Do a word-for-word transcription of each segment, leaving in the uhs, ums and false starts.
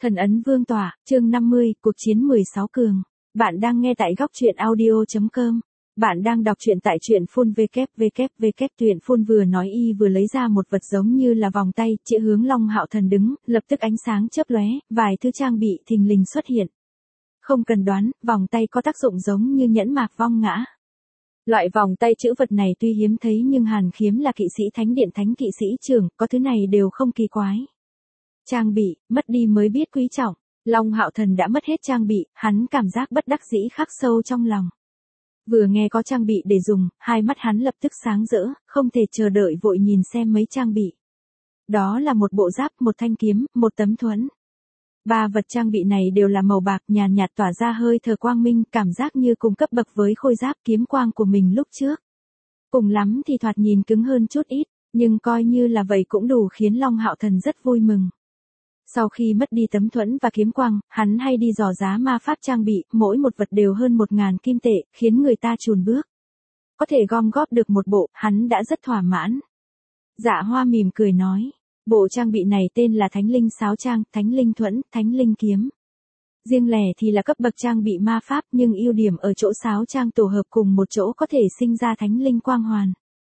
Thần ấn vương tỏa, chương năm mươi, cuộc chiến mười sáu cường. Bạn đang nghe tại góc truyện audio chấm com. Bạn đang đọc truyện tại truyện phun www. Truyện phun vừa nói y vừa lấy ra một vật giống như là vòng tay, chỉ hướng Long Hạo Thần đứng, lập tức ánh sáng chớp lóe, vài thứ trang bị thình lình xuất hiện. Không cần đoán, vòng tay có tác dụng giống như nhẫn mạc vong ngã. Loại vòng tay chữ vật này tuy hiếm thấy nhưng Hàn Khiếm là kỵ sĩ thánh điện thánh kỵ sĩ trưởng, có thứ này đều không kỳ quái. Trang bị, mất đi mới biết quý trọng. Long Hạo Thần đã mất hết trang bị, hắn cảm giác bất đắc dĩ khắc sâu trong lòng. Vừa nghe có trang bị để dùng, hai mắt hắn lập tức sáng rỡ, không thể chờ đợi vội nhìn xem mấy trang bị. Đó là một bộ giáp, một thanh kiếm, một tấm thuẫn. Ba vật trang bị này đều là màu bạc nhàn nhạt tỏa ra hơi thở quang minh, cảm giác như cùng cấp bậc với khôi giáp kiếm quang của mình lúc trước. Cùng lắm thì thoạt nhìn cứng hơn chút ít, nhưng coi như là vậy cũng đủ khiến Long Hạo Thần rất vui mừng. Sau khi mất đi tấm thuẫn và kiếm quang, hắn hay đi dò giá ma pháp trang bị, mỗi một vật đều hơn một ngàn kim tệ, khiến người ta chùn bước. Có thể gom góp được một bộ, hắn đã rất thỏa mãn. Dạ Hoa mỉm cười nói, bộ trang bị này tên là Thánh Linh Sáo Trang, Thánh Linh Thuẫn, Thánh Linh Kiếm. Riêng lẻ thì là cấp bậc trang bị ma pháp, nhưng ưu điểm ở chỗ sáo trang tổ hợp cùng một chỗ có thể sinh ra Thánh Linh Quang Hoàn.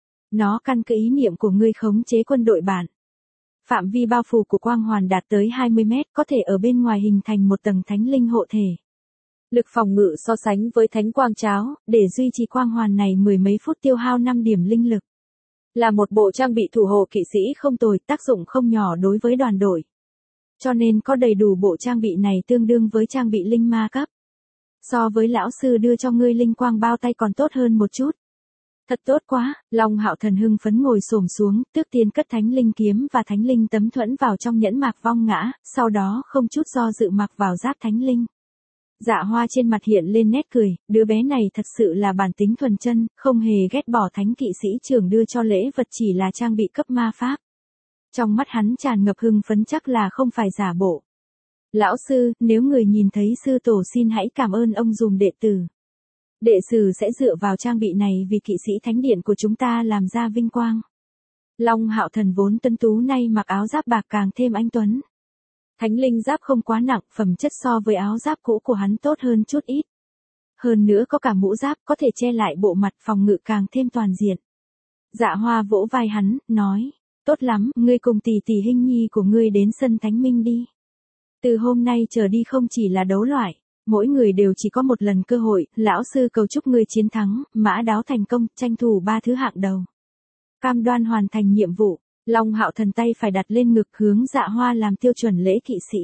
Nó căn cứ ý niệm của ngươi khống chế quân đội bạn. Phạm vi bao phủ của quang hoàn đạt tới hai mươi mét, có thể ở bên ngoài hình thành một tầng thánh linh hộ thể. Lực phòng ngự so sánh với thánh quang cháo, để duy trì quang hoàn này mười mấy phút tiêu hao năm điểm linh lực. Là một bộ trang bị thủ hộ kỵ sĩ không tồi, tác dụng không nhỏ đối với đoàn đội. Cho nên có đầy đủ bộ trang bị này tương đương với trang bị linh ma cấp. So với lão sư đưa cho ngươi linh quang bao tay còn tốt hơn một chút. Thật tốt quá, Long Hạo Thần hưng phấn ngồi xổm xuống, trước tiên cất Thánh Linh Kiếm và Thánh Linh Tấm Thuẫn vào trong nhẫn mạc vong ngã, sau đó không chút do dự mặc vào giáp Thánh Linh. Dạ Hoa trên mặt hiện lên nét cười, đứa bé này thật sự là bản tính thuần chân, không hề ghét bỏ thánh kỵ sĩ trưởng đưa cho lễ vật chỉ là trang bị cấp ma pháp. Trong mắt hắn tràn ngập hưng phấn chắc là không phải giả bộ. Lão sư, nếu người nhìn thấy sư tổ xin hãy cảm ơn ông dùm đệ tử. Đệ tử sẽ dựa vào trang bị này vì kỵ sĩ thánh điện của chúng ta làm ra vinh quang. Long Hạo Thần vốn tuấn tú nay mặc áo giáp bạc càng thêm anh tuấn. Thánh linh giáp không quá nặng, phẩm chất so với áo giáp cũ của hắn tốt hơn chút ít. Hơn nữa có cả mũ giáp có thể che lại bộ mặt, phòng ngự càng thêm toàn diện. Dạ Hoa vỗ vai hắn, nói, tốt lắm, ngươi cùng tỷ tỷ Hinh Nhi của ngươi đến sân Thánh Minh đi. Từ hôm nay trở đi không chỉ là đấu loại. Mỗi người đều chỉ có một lần cơ hội, lão sư cầu chúc ngươi chiến thắng, mã đáo thành công, tranh thủ ba thứ hạng đầu. Cam đoan hoàn thành nhiệm vụ, Long Hạo Thần tay phải đặt lên ngực hướng Dạ Hoa làm tiêu chuẩn lễ kỵ sĩ.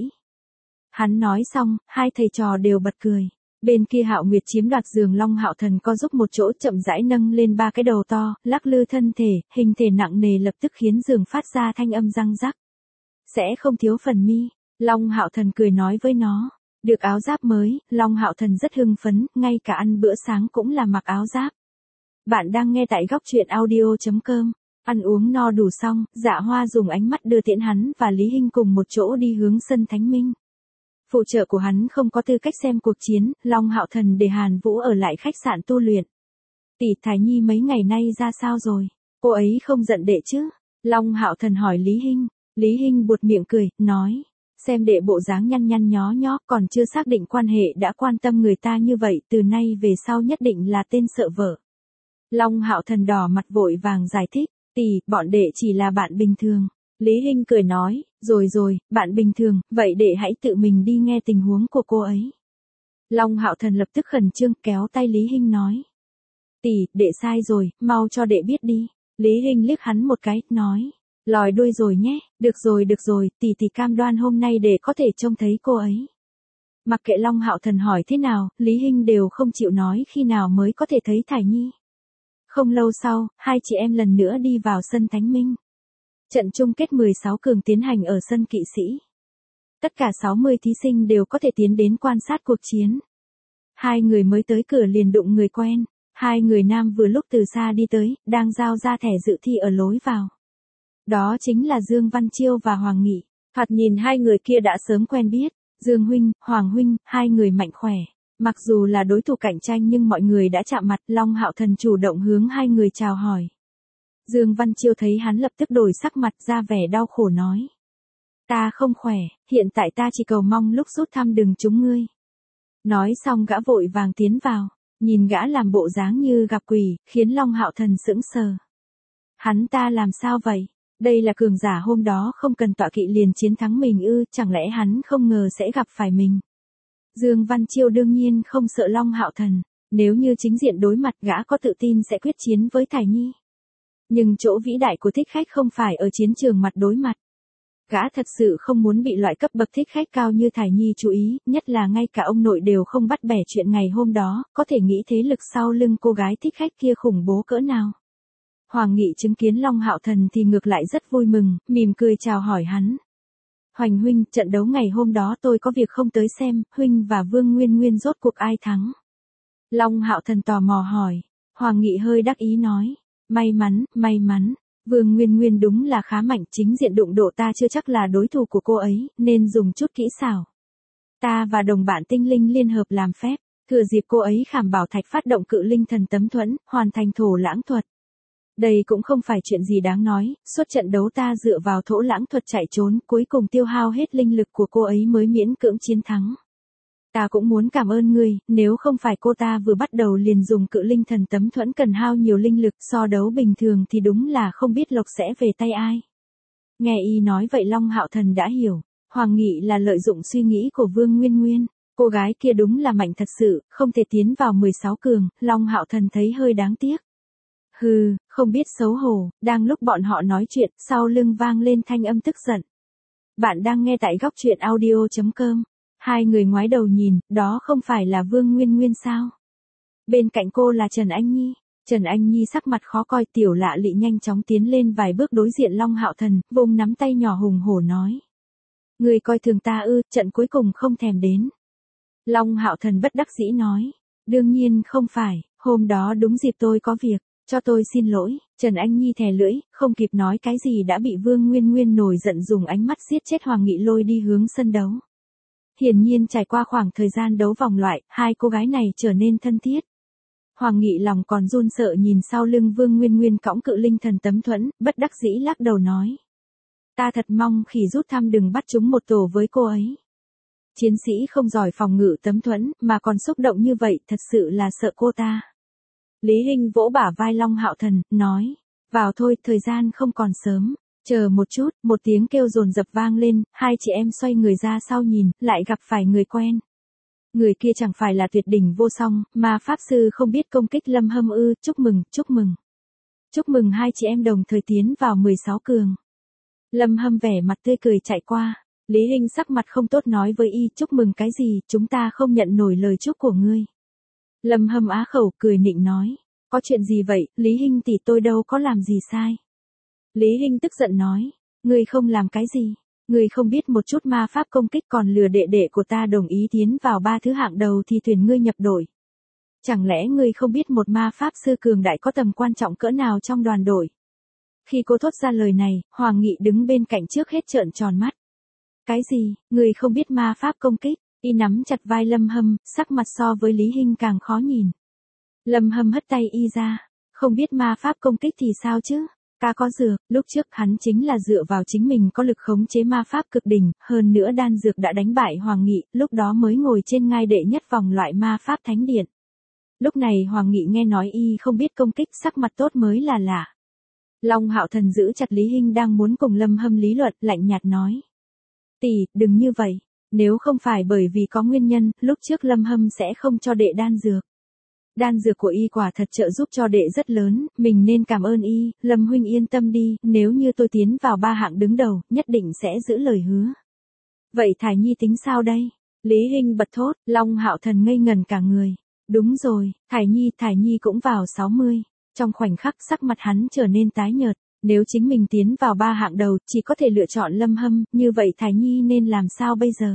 Hắn nói xong, hai thầy trò đều bật cười. Bên kia Hạo Nguyệt chiếm đoạt giường Long Hạo Thần co giúp một chỗ chậm rãi nâng lên ba cái đầu to, lắc lư thân thể, hình thể nặng nề lập tức khiến giường phát ra thanh âm răng rắc. Sẽ không thiếu phần mi, Long Hạo Thần cười nói với nó. Được áo giáp mới, Long Hạo Thần rất hưng phấn, ngay cả ăn bữa sáng cũng là mặc áo giáp. Bạn đang nghe tại góc truyện audio chấm com. Ăn uống no đủ xong, Dạ Hoa dùng ánh mắt đưa tiễn hắn và Lý Hinh cùng một chỗ đi hướng sân Thánh Minh. Phụ trợ của hắn không có tư cách xem cuộc chiến, Long Hạo Thần để Hàn Vũ ở lại khách sạn tu luyện. Tỷ Thái Nhi mấy ngày nay ra sao rồi? Cô ấy không giận đệ chứ? Long Hạo Thần hỏi Lý Hinh. Lý Hinh buột miệng cười, nói. Xem đệ bộ dáng nhăn nhăn nhó nhó, còn chưa xác định quan hệ đã quan tâm người ta như vậy, từ nay về sau nhất định là tên sợ vợ. Long Hạo Thần đỏ mặt vội vàng giải thích, tỷ, bọn đệ chỉ là bạn bình thường. Lý Hinh cười nói, rồi rồi, bạn bình thường, vậy đệ hãy tự mình đi nghe tình huống của cô ấy. Long Hạo Thần lập tức khẩn trương kéo tay Lý Hinh nói. Tỷ, đệ sai rồi, mau cho đệ biết đi. Lý Hinh liếc hắn một cái, nói. Lòi đuôi rồi nhé, được rồi được rồi, tỷ tỷ cam đoan hôm nay để có thể trông thấy cô ấy. Mặc kệ Long Hạo Thần hỏi thế nào, Lý Hinh đều không chịu nói khi nào mới có thể thấy Thải Nhi. Không lâu sau, hai chị em lần nữa đi vào sân Thánh Minh. Trận chung kết mười sáu cường tiến hành ở sân kỵ sĩ. Tất cả sáu mươi thí sinh đều có thể tiến đến quan sát cuộc chiến. Hai người mới tới cửa liền đụng người quen, hai người nam vừa lúc từ xa đi tới, đang giao ra thẻ dự thi ở lối vào. Đó chính là Dương Văn Chiêu và Hoàng Nghị. Thoạt nhìn hai người kia đã sớm quen biết. Dương huynh, Hoàng huynh, hai người mạnh khỏe. Mặc dù là đối thủ cạnh tranh nhưng mọi người đã chạm mặt, Long Hạo Thần chủ động hướng hai người chào hỏi. Dương Văn Chiêu thấy hắn lập tức đổi sắc mặt ra vẻ đau khổ nói. Ta không khỏe, hiện tại ta chỉ cầu mong lúc rút thăm đừng trúng ngươi. Nói xong gã vội vàng tiến vào, nhìn gã làm bộ dáng như gặp quỷ, khiến Long Hạo Thần sững sờ. Hắn ta làm sao vậy? Đây là cường giả hôm đó không cần tọa kỵ liền chiến thắng mình ư, chẳng lẽ hắn không ngờ sẽ gặp phải mình. Dương Văn Chiêu đương nhiên không sợ Long Hạo Thần, nếu như chính diện đối mặt gã có tự tin sẽ quyết chiến với Thải Nhi. Nhưng chỗ vĩ đại của thích khách không phải ở chiến trường mặt đối mặt. Gã thật sự không muốn bị loại cấp bậc thích khách cao như Thải Nhi chú ý, nhất là ngay cả ông nội đều không bắt bẻ chuyện ngày hôm đó, có thể nghĩ thế lực sau lưng cô gái thích khách kia khủng bố cỡ nào. Hoàng Nghị chứng kiến Long Hạo Thần thì ngược lại rất vui mừng, mỉm cười chào hỏi hắn. Hoành huynh, trận đấu ngày hôm đó tôi có việc không tới xem, huynh và Vương Nguyên Nguyên rốt cuộc ai thắng? Long Hạo Thần tò mò hỏi. Hoàng Nghị hơi đắc ý nói. May mắn, may mắn. Vương Nguyên Nguyên đúng là khá mạnh, chính diện đụng độ ta chưa chắc là đối thủ của cô ấy, nên dùng chút kỹ xảo. Ta và đồng bạn tinh linh liên hợp làm phép, thừa dịp cô ấy khảm bảo thạch phát động cự linh thần tấm thuẫn, hoàn thành thổ lãng thuật. Đây cũng không phải chuyện gì đáng nói, suốt trận đấu ta dựa vào thổ lãng thuật chạy trốn, cuối cùng tiêu hao hết linh lực của cô ấy mới miễn cưỡng chiến thắng. Ta cũng muốn cảm ơn ngươi, nếu không phải cô ta vừa bắt đầu liền dùng cự linh thần tấm thuẫn cần hao nhiều linh lực, so đấu bình thường thì đúng là không biết lộc sẽ về tay ai. Nghe y nói vậy Long Hạo Thần đã hiểu, Hoàng Nghị là lợi dụng suy nghĩ của Vương Nguyên Nguyên, cô gái kia đúng là mạnh thật sự, không thể tiến vào mười sáu cường, Long Hạo Thần thấy hơi đáng tiếc. Hừ, không biết xấu hổ, đang lúc bọn họ nói chuyện, sau lưng vang lên thanh âm tức giận. Bạn đang nghe tại góc truyện audio chấm com. Hai người ngoái đầu nhìn, đó không phải là Vương Nguyên Nguyên sao? Bên cạnh cô là Trần Anh Nhi. Trần Anh Nhi sắc mặt khó coi, Tiểu Lạ Lị nhanh chóng tiến lên vài bước đối diện Long Hạo Thần, vùng nắm tay nhỏ hùng hổ nói. Người coi thường ta ư, trận cuối cùng không thèm đến. Long Hạo Thần bất đắc dĩ nói. Đương nhiên không phải, hôm đó đúng dịp tôi có việc, cho tôi xin lỗi. Trần Anh Nhi thè lưỡi, không kịp nói cái gì đã bị Vương Nguyên Nguyên nổi giận dùng ánh mắt giết chết Hoàng Nghị lôi đi hướng sân đấu. Hiển nhiên trải qua khoảng thời gian đấu vòng loại, hai cô gái này trở nên thân thiết. Hoàng Nghị lòng còn run sợ nhìn sau lưng Vương Nguyên Nguyên cõng cự linh thần tấm thuẫn, bất đắc dĩ lắc đầu nói. Ta thật mong khỉ rút thăm đừng bắt chúng một tổ với cô ấy. Chiến sĩ không giỏi phòng ngự tấm thuẫn, mà còn xúc động như vậy, thật sự là sợ cô ta. Lý Hinh vỗ bả vai Long Hạo Thần, nói. Vào thôi, thời gian không còn sớm. Chờ một chút, một tiếng kêu dồn dập vang lên, hai chị em xoay người ra sau nhìn, lại gặp phải người quen. Người kia chẳng phải là tuyệt đỉnh vô song, mà pháp sư không biết công kích Lâm Hâm ư, chúc mừng, chúc mừng. Chúc mừng hai chị em đồng thời tiến vào mười sáu cường. Lâm Hâm vẻ mặt tươi cười chạy qua, Lý Hinh sắc mặt không tốt nói với y, chúc mừng cái gì, chúng ta không nhận nổi lời chúc của ngươi. Lâm Hâm á khẩu cười nịnh nói, có chuyện gì vậy, Lý Hinh tỷ tôi đâu có làm gì sai. Lý Hinh tức giận nói, ngươi không làm cái gì, ngươi không biết một chút ma pháp công kích còn lừa đệ đệ của ta đồng ý tiến vào ba thứ hạng đầu thì tuyển ngươi nhập đội. Chẳng lẽ ngươi không biết một ma pháp sư cường đại có tầm quan trọng cỡ nào trong đoàn đội? Khi cô thốt ra lời này, Hoàng Nghị đứng bên cạnh trước hết trợn tròn mắt. Cái gì, ngươi không biết ma pháp công kích? Y nắm chặt vai Lâm Hâm, sắc mặt so với Lý Hinh càng khó nhìn. Lâm Hâm hất tay y ra, không biết ma pháp công kích thì sao chứ? Ta có dược, lúc trước hắn chính là dựa vào chính mình có lực khống chế ma pháp cực đỉnh, hơn nữa đan dược đã đánh bại Hoàng Nghị, lúc đó mới ngồi trên ngai đệ nhất vòng loại ma pháp thánh điện. Lúc này Hoàng Nghị nghe nói y không biết công kích, sắc mặt tốt mới là lạ. Long Hạo Thần giữ chặt Lý Hinh đang muốn cùng Lâm Hâm lý luận, lạnh nhạt nói. Tỷ, đừng như vậy, nếu không phải bởi vì có nguyên nhân, lúc trước Lâm Hâm sẽ không cho đệ đan dược. Đan dược của y quả thật trợ giúp cho đệ rất lớn, mình nên cảm ơn y, Lâm huynh yên tâm đi, nếu như tôi tiến vào ba hạng đứng đầu, nhất định sẽ giữ lời hứa. Vậy Thải Nhi tính sao đây? Lý Hinh bật thốt, Long Hạo Thần ngây ngần cả người. Đúng rồi, Thải Nhi, Thải Nhi cũng vào sáu mươi. Trong khoảnh khắc sắc mặt hắn trở nên tái nhợt, nếu chính mình tiến vào ba hạng đầu, chỉ có thể lựa chọn Lâm Hâm, như vậy Thải Nhi nên làm sao bây giờ?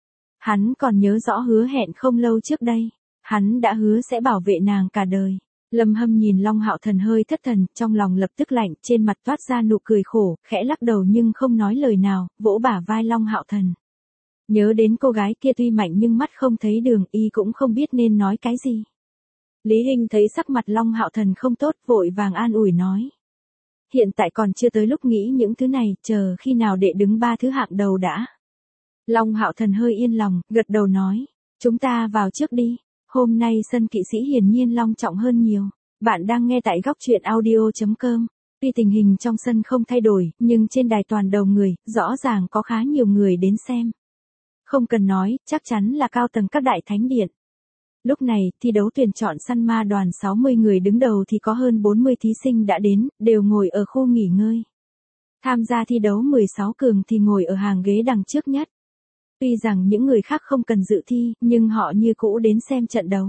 Hắn còn nhớ rõ hứa hẹn không lâu trước đây. Hắn đã hứa sẽ bảo vệ nàng cả đời. Lâm Hâm nhìn Long Hạo Thần hơi thất thần, trong lòng lập tức lạnh, trên mặt toát ra nụ cười khổ, khẽ lắc đầu nhưng không nói lời nào, vỗ bả vai Long Hạo Thần. Nhớ đến cô gái kia tuy mạnh nhưng mắt không thấy đường, y cũng không biết nên nói cái gì. Lý Hinh thấy sắc mặt Long Hạo Thần không tốt, vội vàng an ủi nói. hiện tại còn chưa tới lúc nghĩ những thứ này, chờ khi nào đệ đứng ba thứ hạng đầu đã. Long Hạo Thần hơi yên lòng, gật đầu nói, chúng ta vào trước đi, hôm nay sân kỵ sĩ hiển nhiên long trọng hơn nhiều. Bạn đang nghe tại góc truyện audio.com. Tuy tình hình trong sân không thay đổi, nhưng trên đài toàn đầu người, rõ ràng có khá nhiều người đến xem. Không cần nói, chắc chắn là cao tầng các đại thánh điện. Lúc này, thi đấu tuyển chọn săn ma đoàn sáu mươi người đứng đầu thì có hơn bốn mươi thí sinh đã đến, đều ngồi ở khu nghỉ ngơi. Tham gia thi đấu mười sáu cường thì ngồi ở hàng ghế đằng trước nhất. Tuy rằng những người khác không cần dự thi, nhưng họ như cũ đến xem trận đấu.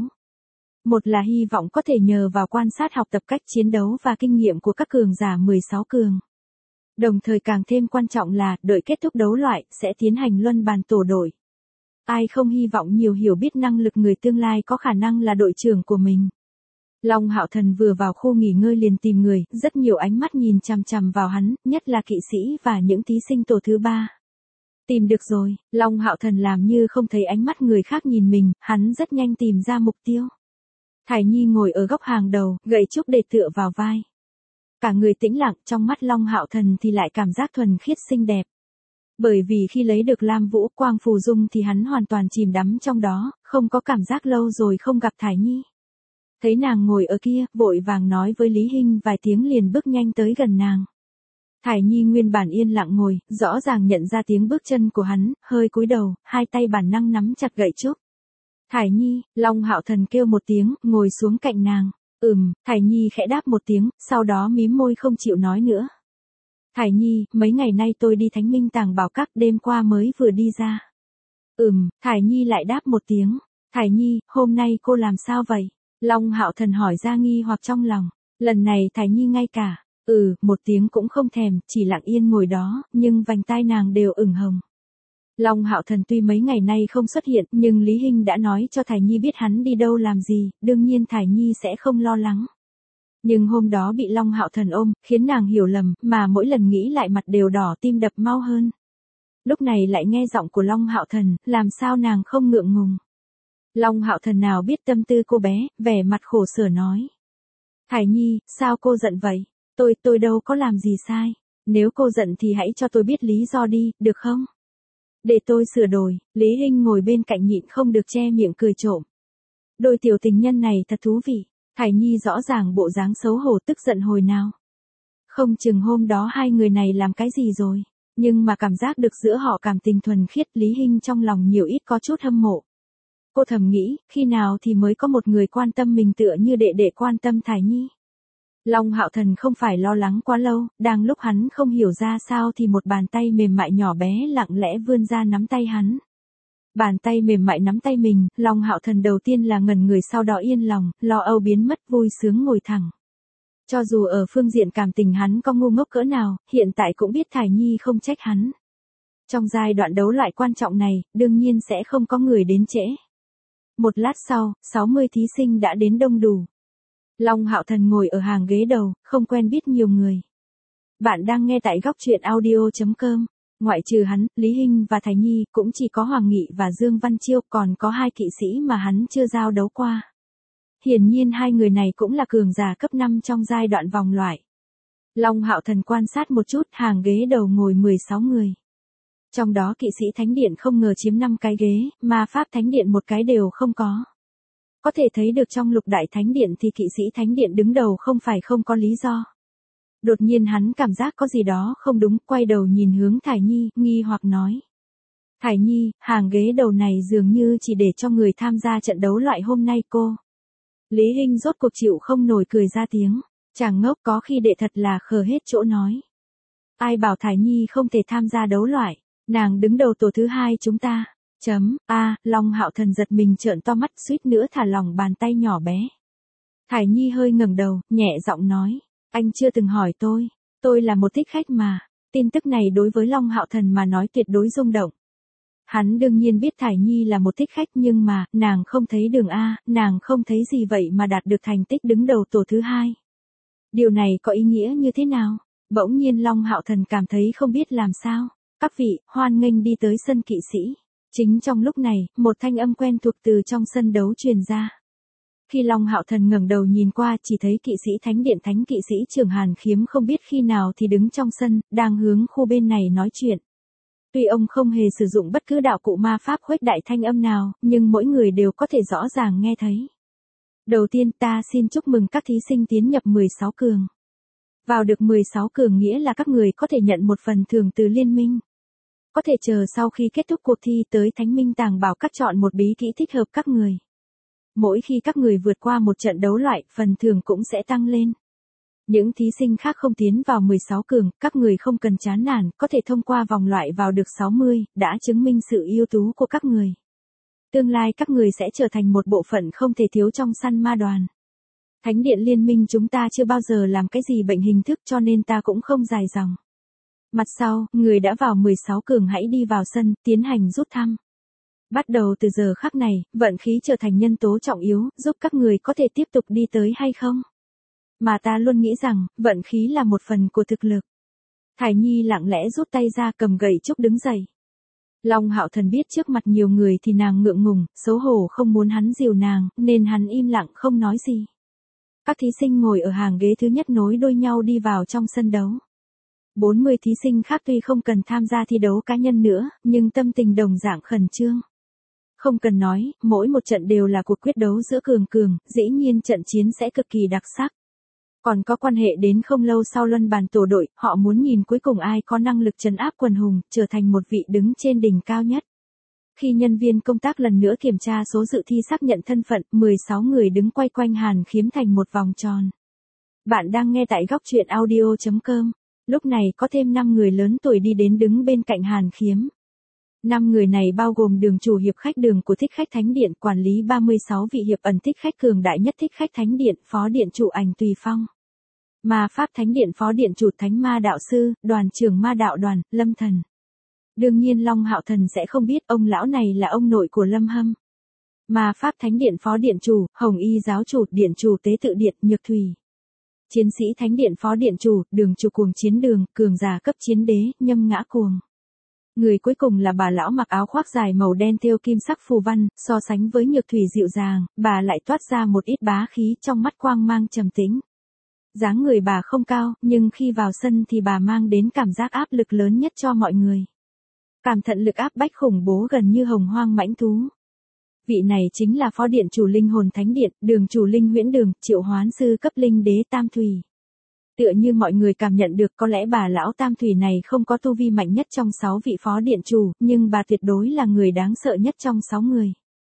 Một là hy vọng có thể nhờ vào quan sát học tập cách chiến đấu và kinh nghiệm của các cường giả mười sáu cường. Đồng thời càng thêm quan trọng là, đợi kết thúc đấu loại, sẽ tiến hành luân bàn tổ đội. Ai không hy vọng nhiều hiểu biết năng lực người tương lai có khả năng là đội trưởng của mình. Long Hạo Thần vừa vào khu nghỉ ngơi liền tìm người, rất nhiều ánh mắt nhìn chằm chằm vào hắn, nhất là kỵ sĩ và những thí sinh tổ thứ ba. Tìm được rồi, Long Hạo Thần làm như không thấy ánh mắt người khác nhìn mình, hắn rất nhanh tìm ra mục tiêu. Thải Nhi ngồi ở góc hàng đầu, gậy trúc để tựa vào vai. Cả người tĩnh lặng, trong mắt Long Hạo Thần thì lại cảm giác thuần khiết xinh đẹp. Bởi vì khi lấy được Lam Vũ Quang Phù Dung thì hắn hoàn toàn chìm đắm trong đó, không có cảm giác lâu rồi không gặp Thải Nhi. Thấy nàng ngồi ở kia, vội vàng nói với Lý Hinh vài tiếng liền bước nhanh tới gần nàng. Thải Nhi nguyên bản yên lặng ngồi, rõ ràng nhận ra tiếng bước chân của hắn, hơi cúi đầu, hai tay bản năng nắm chặt gậy trúc. Thải Nhi, Long Hạo Thần kêu một tiếng, ngồi xuống cạnh nàng. Ừm, Thải Nhi khẽ đáp một tiếng, sau đó mím môi không chịu nói nữa. Thải Nhi, mấy ngày nay tôi đi Thánh Minh Tàng Bảo Các, đêm qua mới vừa đi ra. Ừm, Thải Nhi lại đáp một tiếng. Thải Nhi, hôm nay cô làm sao vậy? Long Hạo Thần hỏi ra nghi hoặc trong lòng. Lần này Thải Nhi ngay cả, ừ, một tiếng cũng không thèm, chỉ lặng yên ngồi đó, nhưng vành tai nàng đều ửng hồng. Long Hạo Thần tuy mấy ngày nay không xuất hiện, nhưng Lý Hinh đã nói cho Thải Nhi biết hắn đi đâu làm gì, đương nhiên Thải Nhi sẽ không lo lắng. Nhưng hôm đó bị Long Hạo Thần ôm, khiến nàng hiểu lầm, mà mỗi lần nghĩ lại mặt đều đỏ tim đập mau hơn. Lúc này lại nghe giọng của Long Hạo Thần, làm sao nàng không ngượng ngùng. Long Hạo Thần nào biết tâm tư cô bé, vẻ mặt khổ sở nói. Thải Nhi, sao cô giận vậy? Tôi, tôi đâu có làm gì sai. Nếu cô giận thì hãy cho tôi biết lý do đi, được không? Để tôi sửa đổi. Lý Hinh ngồi bên cạnh nhịn không được che miệng cười trộm. Đôi tiểu tình nhân này thật thú vị. Thải Nhi rõ ràng bộ dáng xấu hổ tức giận hồi nào. Không chừng hôm đó hai người này làm cái gì rồi. Nhưng mà cảm giác được giữa họ cảm tình thuần khiết, Lý Hinh trong lòng nhiều ít có chút hâm mộ. Cô thầm nghĩ, khi nào thì mới có một người quan tâm mình tựa như đệ đệ quan tâm Thải Nhi. Long Hạo Thần không phải lo lắng quá lâu, đang lúc hắn không hiểu ra sao thì một bàn tay mềm mại nhỏ bé lặng lẽ vươn ra nắm tay hắn. Bàn tay mềm mại nắm tay mình, Long Hạo Thần đầu tiên là ngẩn người sau đó yên lòng, lo âu biến mất vui sướng ngồi thẳng. Cho dù ở phương diện cảm tình hắn có ngu ngốc cỡ nào, hiện tại cũng biết Thải Nhi không trách hắn. Trong giai đoạn đấu loại quan trọng này, đương nhiên sẽ không có người đến trễ. Một lát sau, sáu mươi thí sinh đã đến đông đủ. Long Hạo Thần ngồi ở hàng ghế đầu, không quen biết nhiều người. Bạn đang nghe tại góc truyện audio.com. Ngoại trừ hắn, Lý Hinh và Thải Nhi, cũng chỉ có Hoàng Nghị và Dương Văn Chiêu, còn có hai kỵ sĩ mà hắn chưa giao đấu qua. Hiển nhiên hai người này cũng là cường giả cấp năm trong giai đoạn vòng loại. Long Hạo Thần quan sát một chút, hàng ghế đầu ngồi mười sáu người. Trong đó kỵ sĩ Thánh Điện không ngờ chiếm năm cái ghế, ma pháp Thánh Điện một cái đều không có. Có thể thấy được trong lục đại Thánh Điện thì kỵ sĩ Thánh Điện đứng đầu không phải không có lý do. Đột nhiên hắn cảm giác có gì đó không đúng, quay đầu nhìn hướng Thải Nhi, nghi hoặc nói. Thải Nhi, hàng ghế đầu này dường như chỉ để cho người tham gia trận đấu loại hôm nay cô. Lý Hinh rốt cuộc chịu không nổi cười ra tiếng. Chàng ngốc có khi đệ thật là khờ hết chỗ nói. Ai bảo Thải Nhi không thể tham gia đấu loại, nàng đứng đầu tổ thứ hai chúng ta. Chấm, a, Long Hạo Thần giật mình trợn to mắt suýt nữa thả lỏng bàn tay nhỏ bé. Thải Nhi hơi ngẩng đầu, nhẹ giọng nói. Anh chưa từng hỏi tôi, tôi là một thích khách mà. Tin tức này đối với Long Hạo Thần mà nói tuyệt đối rung động. Hắn đương nhiên biết Thải Nhi là một thích khách nhưng mà, nàng không thấy đường A, nàng không thấy gì vậy mà đạt được thành tích đứng đầu tổ thứ hai. Điều này có ý nghĩa như thế nào? Bỗng nhiên Long Hạo Thần cảm thấy không biết làm sao. Các vị, hoan nghênh đi tới sân kỵ sĩ. Chính trong lúc này, một thanh âm quen thuộc từ trong sân đấu truyền ra. Khi Long Hạo Thần ngẩng đầu nhìn qua chỉ thấy kỵ sĩ thánh điện thánh kỵ sĩ trưởng Hàn Khiếm không biết khi nào thì đứng trong sân, đang hướng khu bên này nói chuyện. Tuy ông không hề sử dụng bất cứ đạo cụ ma pháp khuếch đại thanh âm nào, nhưng mỗi người đều có thể rõ ràng nghe thấy. Đầu tiên ta xin chúc mừng các thí sinh tiến nhập mười sáu cường. Vào được mười sáu cường nghĩa là các người có thể nhận một phần thưởng từ liên minh. Có thể chờ sau khi kết thúc cuộc thi tới Thánh Minh Tàng Bảo Các chọn một bí kỹ thích hợp các người. Mỗi khi các người vượt qua một trận đấu loại, phần thưởng cũng sẽ tăng lên. Những thí sinh khác không tiến vào mười sáu cường, các người không cần chán nản, có thể thông qua vòng loại vào được sáu mươi, đã chứng minh sự ưu tú của các người. Tương lai các người sẽ trở thành một bộ phận không thể thiếu trong săn ma đoàn. Thánh điện liên minh chúng ta chưa bao giờ làm cái gì bệnh hình thức cho nên ta cũng không dài dòng. Mặt sau, người đã vào mười sáu cường hãy đi vào sân, tiến hành rút thăm. Bắt đầu từ giờ khắc này, vận khí trở thành nhân tố trọng yếu, giúp các người có thể tiếp tục đi tới hay không. Mà ta luôn nghĩ rằng, vận khí là một phần của thực lực. Thải Nhi lặng lẽ rút tay ra cầm gậy trúc đứng dậy. Long Hạo Thần biết trước mặt nhiều người thì nàng ngượng ngùng, xấu hổ không muốn hắn dìu nàng, nên hắn im lặng không nói gì. Các thí sinh ngồi ở hàng ghế thứ nhất nối đuôi nhau đi vào trong sân đấu. bốn mươi thí sinh khác tuy không cần tham gia thi đấu cá nhân nữa, nhưng tâm tình đồng dạng khẩn trương. Không cần nói, mỗi một trận đều là cuộc quyết đấu giữa cường cường, dĩ nhiên trận chiến sẽ cực kỳ đặc sắc. Còn có quan hệ đến không lâu sau luân bàn tổ đội, họ muốn nhìn cuối cùng ai có năng lực trấn áp quần hùng, trở thành một vị đứng trên đỉnh cao nhất. Khi nhân viên công tác lần nữa kiểm tra số dự thi xác nhận thân phận, mười sáu người đứng quay quanh Hàn Khiếm thành một vòng tròn. Bạn đang nghe tại góc truyện audio chấm com. Lúc này có thêm năm người lớn tuổi đi đến đứng bên cạnh Hàn Khiếm. năm người này bao gồm đường chủ hiệp khách đường của Thích Khách Thánh Điện, quản lý ba mươi sáu vị hiệp ẩn thích khách cường đại nhất Thích Khách Thánh Điện, phó điện chủ Ảnh Tùy Phong. Ma Pháp Thánh Điện phó điện chủ Thánh Ma Đạo Sư, đoàn trưởng Ma Đạo Đoàn, Lâm Thần. Đương nhiên Long Hạo Thần sẽ không biết ông lão này là ông nội của Lâm Hâm. Ma Pháp Thánh Điện phó điện chủ, Hồng Y giáo chủ, điện chủ Tế Tự Điện, Nhược Thủy. Chiến sĩ Thánh Điện phó điện chủ, đường chủ Cuồng Chiến Đường, cường giả cấp chiến đế, Nhâm Ngã Cuồng. Người cuối cùng là bà lão mặc áo khoác dài màu đen thêu kim sắc phù văn, so sánh với Nhược Thủy dịu dàng, bà lại toát ra một ít bá khí trong mắt quang mang trầm tĩnh. Dáng người bà không cao, nhưng khi vào sân thì bà mang đến cảm giác áp lực lớn nhất cho mọi người. Cảm thận lực áp bách khủng bố gần như hồng hoang mãnh thú. Vị này chính là phó điện chủ Linh Hồn Thánh Điện, đường chủ Linh Huyễn Đường, triệu hoán sư cấp linh đế Tam Thủy. Tựa như mọi người cảm nhận được có lẽ bà lão Tam Thủy này không có tu vi mạnh nhất trong sáu vị phó điện chủ, nhưng bà tuyệt đối là người đáng sợ nhất trong sáu người.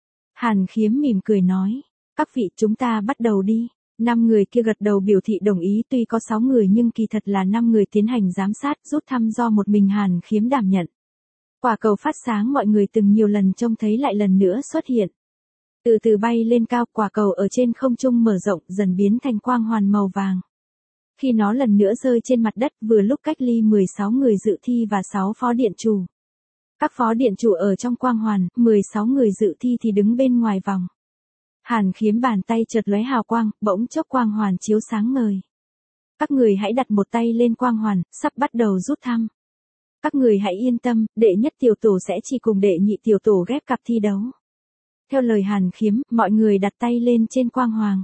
Hàn Khiếm mỉm cười nói, các vị chúng ta bắt đầu đi. Năm người kia gật đầu biểu thị đồng ý, tuy có sáu người nhưng kỳ thật là năm người tiến hành giám sát rút thăm do một mình Hàn Khiếm đảm nhận. Quả cầu phát sáng mọi người từng nhiều lần trông thấy lại lần nữa xuất hiện. Từ từ bay lên cao, quả cầu ở trên không trung mở rộng dần biến thành quang hoàn màu vàng. Khi nó lần nữa rơi trên mặt đất vừa lúc cách ly mười sáu người dự thi và sáu phó điện chủ. Các phó điện chủ ở trong quang hoàn, mười sáu người dự thi thì đứng bên ngoài vòng. Hàn Khiếm bàn tay chợt lóe hào quang, bỗng chốc quang hoàn chiếu sáng ngời. Các người hãy đặt một tay lên quang hoàn, sắp bắt đầu rút thăm. Các người hãy yên tâm, đệ nhất tiểu tổ sẽ chỉ cùng đệ nhị tiểu tổ ghép cặp thi đấu. Theo lời Hàn Khiếm, mọi người đặt tay lên trên quang hoàng.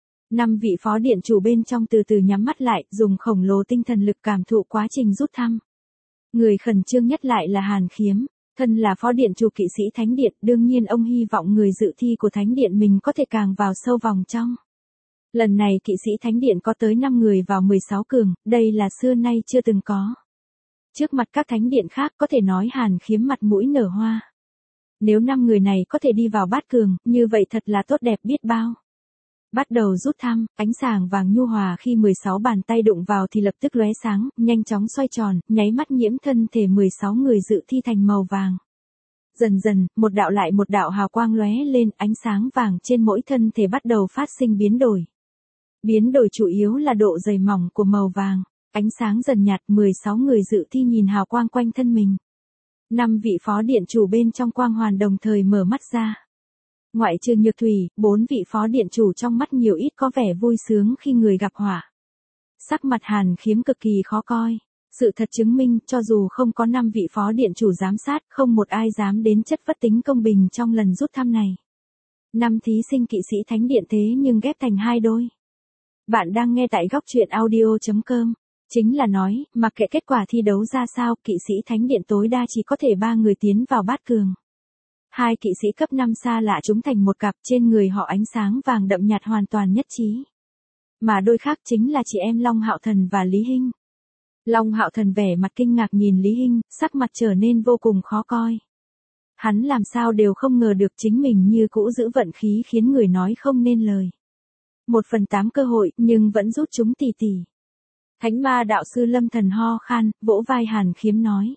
Năm vị phó điện chủ bên trong từ từ nhắm mắt lại, dùng khổng lồ tinh thần lực cảm thụ quá trình rút thăm. Người khẩn trương nhất lại là Hàn Khiếm. Thân là phó điện chủ kỵ sĩ Thánh Điện, đương nhiên ông hy vọng người dự thi của Thánh Điện mình có thể càng vào sâu vòng trong. Lần này kỵ sĩ Thánh Điện có tới năm người vào mười sáu cường, đây là xưa nay chưa từng có. Trước mặt các Thánh Điện khác có thể nói Hàn Khiếm mặt mũi nở hoa. Nếu năm người này có thể đi vào bát cường, như vậy thật là tốt đẹp biết bao. Bắt đầu rút thăm, ánh sáng vàng nhu hòa khi mười sáu bàn tay đụng vào thì lập tức lóe sáng, nhanh chóng xoay tròn, nháy mắt nhiễm thân thể mười sáu người dự thi thành màu vàng. Dần dần, một đạo lại một đạo hào quang lóe lên, ánh sáng vàng trên mỗi thân thể bắt đầu phát sinh biến đổi. Biến đổi chủ yếu là độ dày mỏng của màu vàng, ánh sáng dần nhạt, mười sáu người dự thi nhìn hào quang quanh thân mình. Năm vị phó điện chủ bên trong quang hoàn đồng thời mở mắt ra. Ngoại trừ Nhược Thủy, bốn vị phó điện chủ trong mắt nhiều ít có vẻ vui sướng khi người gặp họa. Sắc mặt Hàn Khiếm cực kỳ khó coi. Sự thật chứng minh, cho dù không có năm vị phó điện chủ giám sát, không một ai dám đến chất vấn tính công bình trong lần rút thăm này. Năm thí sinh kỵ sĩ thánh điện thế nhưng ghép thành hai đôi. Bạn đang nghe tại góc truyện audio.com. Chính là nói, mặc kệ kết quả thi đấu ra sao, kỵ sĩ thánh điện tối đa chỉ có thể ba người tiến vào bát cường. Hai kỵ sĩ cấp năm xa lạ chúng thành một cặp, trên người họ ánh sáng vàng đậm nhạt hoàn toàn nhất trí. Mà đôi khác chính là chị em Long Hạo Thần và Lý Hinh. Long Hạo Thần vẻ mặt kinh ngạc nhìn Lý Hinh, sắc mặt trở nên vô cùng khó coi. Hắn làm sao đều không ngờ được chính mình như cũ giữ vận khí khiến người nói không nên lời. Một phần tám cơ hội nhưng vẫn rút chúng tỉ tỉ. Thánh ma đạo sư Lâm Thần ho khan, vỗ vai Hàn Khiếm nói.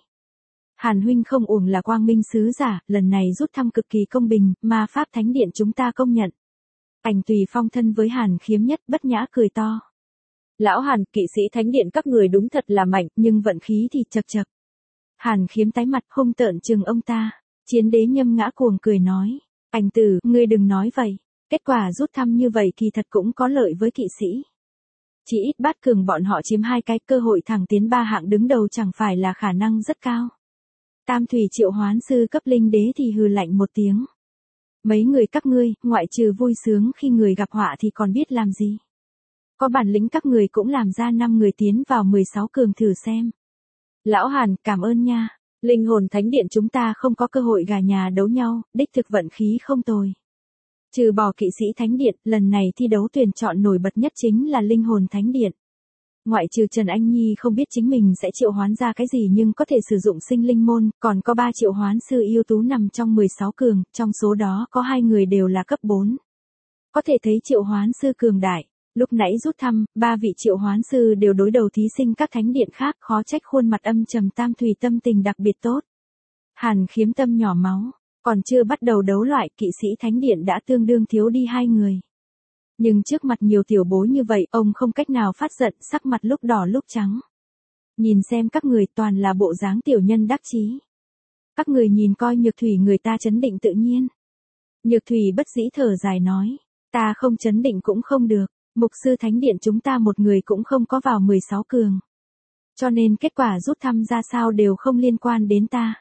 Hàn huynh không uổng là quang minh sứ giả, lần này rút thăm cực kỳ công bình, ma pháp thánh điện chúng ta công nhận. Ảnh Tùy Phong thân với Hàn Khiếm nhất bất nhã cười to. Lão Hàn, kỵ sĩ thánh điện các người đúng thật là mạnh, nhưng vận khí thì chật chật. Hàn Khiếm tái mặt hung tợn trừng ông ta. Chiến đế nhâm ngã cuồng cười nói. Ảnh tử, ngươi đừng nói vậy. Kết quả rút thăm như vậy kỳ thật cũng có lợi với kỵ sĩ. Chỉ ít bát cường bọn họ chiếm hai cái, cơ hội thẳng tiến ba hạng đứng đầu chẳng phải là khả năng rất cao. Tam thủy triệu hoán sư cấp linh đế thì hừ lạnh một tiếng. Mấy người các ngươi, ngoại trừ vui sướng khi người gặp họa thì còn biết làm gì. Có bản lĩnh các người cũng làm ra năm người tiến vào mười sáu cường thử xem. Lão Hàn, cảm ơn nha. Linh hồn thánh điện chúng ta không có cơ hội gà nhà đấu nhau, đích thực vận khí không tồi. Trừ bỏ kỵ sĩ thánh điện, lần này thi đấu tuyển chọn nổi bật nhất chính là linh hồn thánh điện. Ngoại trừ Trần Anh Nhi không biết chính mình sẽ triệu hoán ra cái gì nhưng có thể sử dụng sinh linh môn, còn có ba triệu hoán sư ưu tú nằm trong mười sáu cường, trong số đó có hai người đều là cấp bốn. Có thể thấy triệu hoán sư cường đại. Lúc nãy rút thăm, ba vị triệu hoán sư đều đối đầu thí sinh các thánh điện khác, khó trách khuôn mặt âm trầm Tam Thủy tâm tình đặc biệt tốt. Hàn Khiếm tâm nhỏ máu, còn chưa bắt đầu đấu loại, kỵ sĩ thánh điện đã tương đương thiếu đi hai người. Nhưng trước mặt nhiều tiểu bối như vậy, ông không cách nào phát giận, sắc mặt lúc đỏ lúc trắng. Nhìn xem các người toàn là bộ dáng tiểu nhân đắc chí. Các người nhìn coi Nhược Thủy người ta chấn định tự nhiên. Nhược Thủy bất dĩ thở dài nói, ta không chấn định cũng không được. Mục sư thánh điện chúng ta một người cũng không có vào mười sáu cường. Cho nên kết quả rút thăm ra sao đều không liên quan đến ta.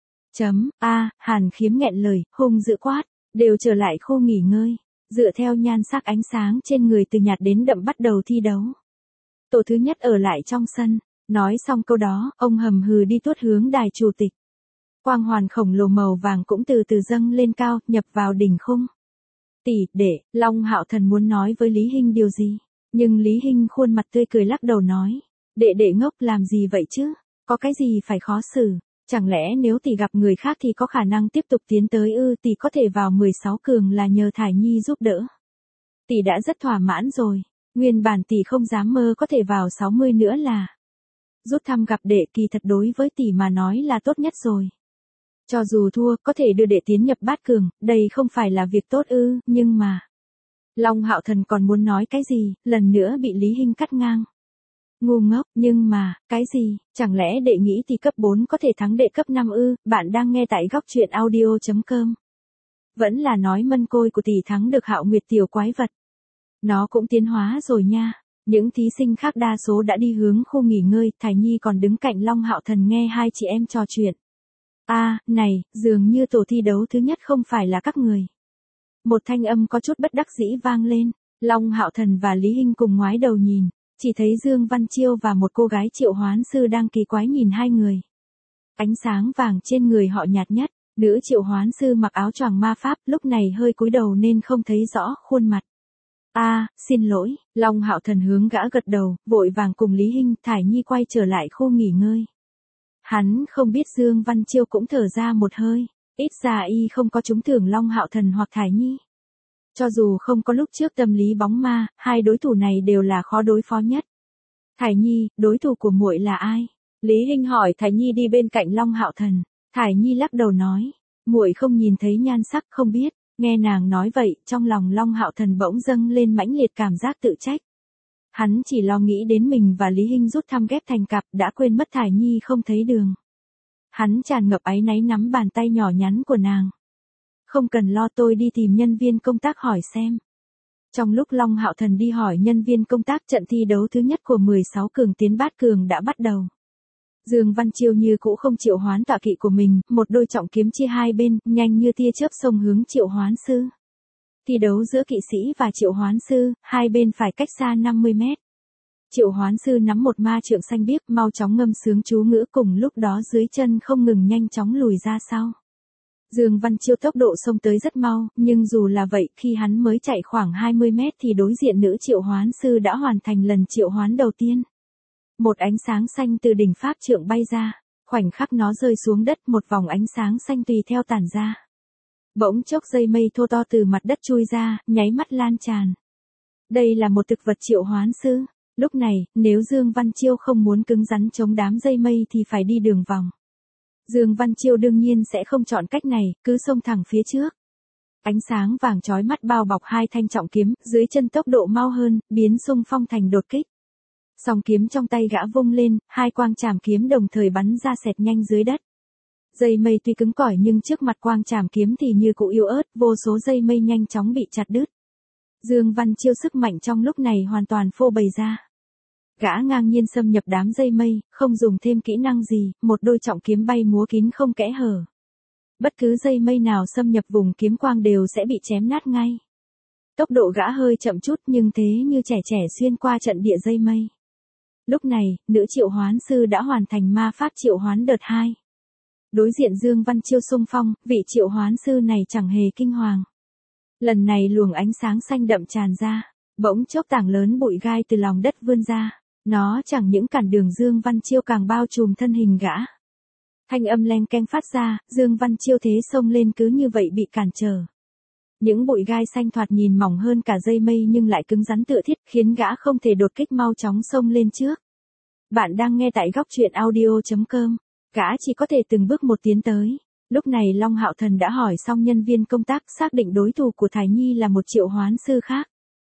Chấm, a Hàn Khiếm nghẹn lời, hung dữ quát, đều trở lại khu nghỉ ngơi. Dựa theo nhan sắc ánh sáng trên người từ nhạt đến đậm bắt đầu thi đấu. Tổ thứ nhất ở lại trong sân. Nói xong câu đó, ông hầm hừ đi tuốt hướng đài chủ tịch. Quang hoàn khổng lồ màu vàng cũng từ từ dâng lên cao, nhập vào đỉnh khung. Tỷ, đệ, Long Hạo Thần muốn nói với Lý Hinh điều gì, nhưng Lý Hinh khuôn mặt tươi cười lắc đầu nói, đệ đệ ngốc làm gì vậy chứ, có cái gì phải khó xử, chẳng lẽ nếu tỷ gặp người khác thì có khả năng tiếp tục tiến tới ư, tỷ có thể vào mười sáu cường là nhờ Thải Nhi giúp đỡ. Tỷ đã rất thỏa mãn rồi, nguyên bản tỷ không dám mơ có thể vào sáu mươi nữa là. Rút thăm gặp đệ kỳ thật đối với tỷ mà nói là tốt nhất rồi. Cho dù thua, có thể đưa đệ tiến nhập bát cường, đây không phải là việc tốt ư, nhưng mà. Long Hạo Thần còn muốn nói cái gì, lần nữa bị Lý Hinh cắt ngang. Ngu ngốc, nhưng mà, cái gì, chẳng lẽ đệ nghĩ thì cấp bốn có thể thắng đệ cấp năm ư, bạn đang nghe tại góc truyện audio.com. Vẫn là nói mân côi của tỷ thắng được Hạo Nguyệt tiểu quái vật. Nó cũng tiến hóa rồi nha. Những thí sinh khác đa số đã đi hướng khu nghỉ ngơi, Thải Nhi còn đứng cạnh Long Hạo Thần nghe hai chị em trò chuyện. A, à, này, dường như tổ thi đấu thứ nhất không phải là các người. Một thanh âm có chút bất đắc dĩ vang lên, Long Hạo Thần và Lý Hinh cùng ngoái đầu nhìn, chỉ thấy Dương Văn Chiêu và một cô gái triệu hoán sư đang kỳ quái nhìn hai người. Ánh sáng vàng trên người họ nhạt nhất, nữ triệu hoán sư mặc áo choàng ma pháp lúc này hơi cúi đầu nên không thấy rõ khuôn mặt. A, à, xin lỗi, Long Hạo Thần hướng gã gật đầu, vội vàng cùng Lý Hinh, Thải Nhi quay trở lại khu nghỉ ngơi. Hắn không biết Dương Văn Chiêu cũng thở ra một hơi, ít ra y không có trúng thưởng Long Hạo Thần hoặc Thải Nhi. Cho dù không có lúc trước tâm lý bóng ma, hai đối thủ này đều là khó đối phó nhất. Thải Nhi, đối thủ của muội là ai? Lý Hinh hỏi Thải Nhi đi bên cạnh Long Hạo Thần. Thải Nhi lắc đầu nói, muội không nhìn thấy nhan sắc không biết. Nghe nàng nói vậy, trong lòng Long Hạo Thần bỗng dâng lên mãnh liệt cảm giác tự trách. Hắn chỉ lo nghĩ đến mình và Lý Hinh rút thăm ghép thành cặp, đã quên mất Thải Nhi không thấy đường. Hắn tràn ngập áy náy nắm bàn tay nhỏ nhắn của nàng. Không cần lo, tôi đi tìm nhân viên công tác hỏi xem. Trong lúc Long Hạo Thần đi hỏi nhân viên công tác, trận thi đấu thứ nhất của mười sáu cường tiến bát cường đã bắt đầu. Dương Văn Chiêu như cũ không triệu hoán tọa kỵ của mình, một đôi trọng kiếm chia hai bên, nhanh như tia chớp xông hướng triệu hoán sư. Thi đấu giữa kỵ sĩ và triệu hoán sư, hai bên phải cách xa năm mươi mét. Triệu hoán sư nắm một ma trượng xanh biếc, mau chóng ngâm sướng chú ngữ, cùng lúc đó dưới chân không ngừng nhanh chóng lùi ra sau. Dương Văn Chiêu tốc độ xông tới rất mau, nhưng dù là vậy, khi hắn mới chạy khoảng hai mươi mét thì đối diện nữ triệu hoán sư đã hoàn thành lần triệu hoán đầu tiên. Một ánh sáng xanh từ đỉnh pháp trượng bay ra, khoảnh khắc nó rơi xuống đất, một vòng ánh sáng xanh tùy theo tản ra. Bỗng chốc dây mây thô to từ mặt đất chui ra, nháy mắt lan tràn. Đây là một thực vật triệu hoán sư. Lúc này, nếu Dương Văn Chiêu không muốn cứng rắn chống đám dây mây thì phải đi đường vòng. Dương Văn Chiêu đương nhiên sẽ không chọn cách này, cứ xông thẳng phía trước. Ánh sáng vàng chói mắt bao bọc hai thanh trọng kiếm, dưới chân tốc độ mau hơn, biến xung phong thành đột kích. Song kiếm trong tay gã vung lên, hai quang trảm kiếm đồng thời bắn ra xẹt nhanh dưới đất. Dây mây tuy cứng cỏi nhưng trước mặt quang trảm kiếm thì như cụ yếu ớt, vô số dây mây nhanh chóng bị chặt đứt. Dương Văn Chiêu sức mạnh trong lúc này hoàn toàn phô bày ra. Gã ngang nhiên xâm nhập đám dây mây, không dùng thêm kỹ năng gì, một đôi trọng kiếm bay múa kín không kẽ hở. Bất cứ dây mây nào xâm nhập vùng kiếm quang đều sẽ bị chém nát ngay. Tốc độ gã hơi chậm chút nhưng thế như trẻ trẻ xuyên qua trận địa dây mây. Lúc này, nữ triệu hoán sư đã hoàn thành ma pháp triệu hoán đợt hai. Đối diện Dương Văn Chiêu xung phong, vị triệu hoán sư này chẳng hề kinh hoàng. Lần này luồng ánh sáng xanh đậm tràn ra, bỗng chốc tảng lớn bụi gai từ lòng đất vươn ra. Nó chẳng những cản đường Dương Văn Chiêu càng bao trùm thân hình gã. Thanh âm len keng phát ra, Dương Văn Chiêu thế xông lên cứ như vậy bị cản trở. Những bụi gai xanh thoạt nhìn mỏng hơn cả dây mây nhưng lại cứng rắn tựa thiết, khiến gã không thể đột kích mau chóng xông lên trước. Bạn đang nghe tại góc truyện audio chấm com. Gã chỉ có thể từng bước một tiến tới. Lúc này Long Hạo Thần đã hỏi xong nhân viên công tác, xác định đối thủ của Thái Nhi là một triệu hoán sư khác.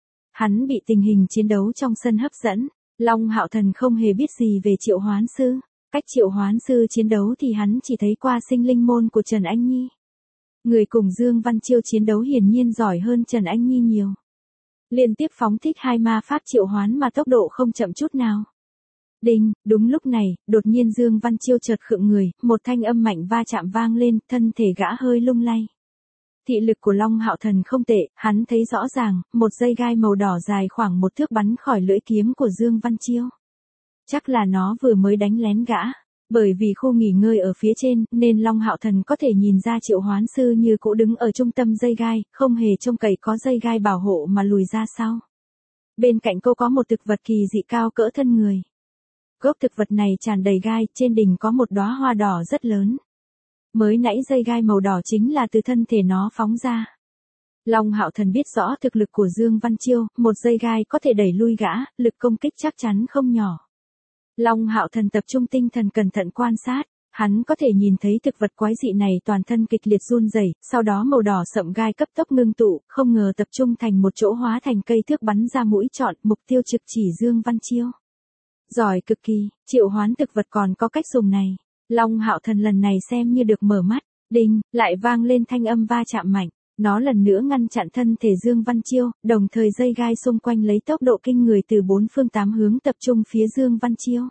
Hắn bị tình hình chiến đấu trong sân hấp dẫn. Long Hạo Thần không hề biết gì về triệu hoán sư. Cách triệu hoán sư chiến đấu thì hắn chỉ thấy qua sinh linh môn của Trần Anh Nhi. Người cùng Dương Văn Chiêu chiến đấu hiển nhiên giỏi hơn Trần Anh Nhi nhiều. Liên tiếp phóng thích hai ma pháp triệu hoán mà tốc độ không chậm chút nào. Đinh, đúng lúc này, đột nhiên Dương Văn Chiêu chợt khựng người, một thanh âm mạnh va chạm vang lên, thân thể gã hơi lung lay. Thị lực của Long Hạo Thần không tệ, hắn thấy rõ ràng, một dây gai màu đỏ dài khoảng một thước bắn khỏi lưỡi kiếm của Dương Văn Chiêu. Chắc là nó vừa mới đánh lén gã. Bởi vì khu nghỉ ngơi ở phía trên, nên Long Hạo Thần có thể nhìn ra triệu hoán sư như cũ đứng ở trung tâm dây gai, không hề trông cậy có dây gai bảo hộ mà lùi ra sau. Bên cạnh cô có một thực vật kỳ dị cao cỡ thân người. Gốc thực vật này tràn đầy gai, trên đỉnh có một đóa hoa đỏ rất lớn. Mới nãy dây gai màu đỏ chính là từ thân thể nó phóng ra. Long Hạo Thần biết rõ thực lực của Dương Văn Chiêu, một dây gai có thể đẩy lui gã, lực công kích chắc chắn không nhỏ. Long Hạo Thần tập trung tinh thần cẩn thận quan sát, hắn có thể nhìn thấy thực vật quái dị này toàn thân kịch liệt run rẩy, sau đó màu đỏ sậm gai cấp tốc ngưng tụ, không ngờ tập trung thành một chỗ hóa thành cây thước bắn ra mũi nhọn, mục tiêu trực chỉ Dương Văn Chiêu. Giỏi cực kỳ, triệu hoán thực vật còn có cách dùng này. Long Hạo Thần lần này xem như được mở mắt, đinh, lại vang lên thanh âm va chạm mạnh. Nó lần nữa ngăn chặn thân thể Dương Văn Chiêu, đồng thời dây gai xung quanh lấy tốc độ kinh người từ bốn phương tám hướng tập trung phía Dương Văn Chiêu.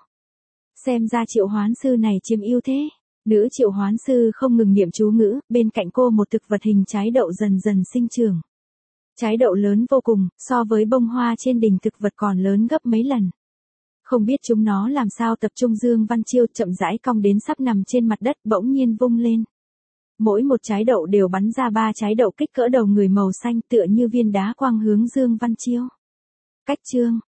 Xem ra triệu hoán sư này chiếm ưu thế. Nữ triệu hoán sư không ngừng niệm chú ngữ, bên cạnh cô một thực vật hình trái đậu dần dần sinh trưởng. Trái đậu lớn vô cùng, so với bông hoa trên đỉnh thực vật còn lớn gấp mấy lần. Không biết chúng nó làm sao tập trung Dương Văn Chiêu, chậm rãi cong đến sắp nằm trên mặt đất, bỗng nhiên vung lên. Mỗi một trái đậu đều bắn ra ba trái đậu kích cỡ đầu người màu xanh, tựa như viên đá quang hướng Dương Văn Chiêu. Cách chương,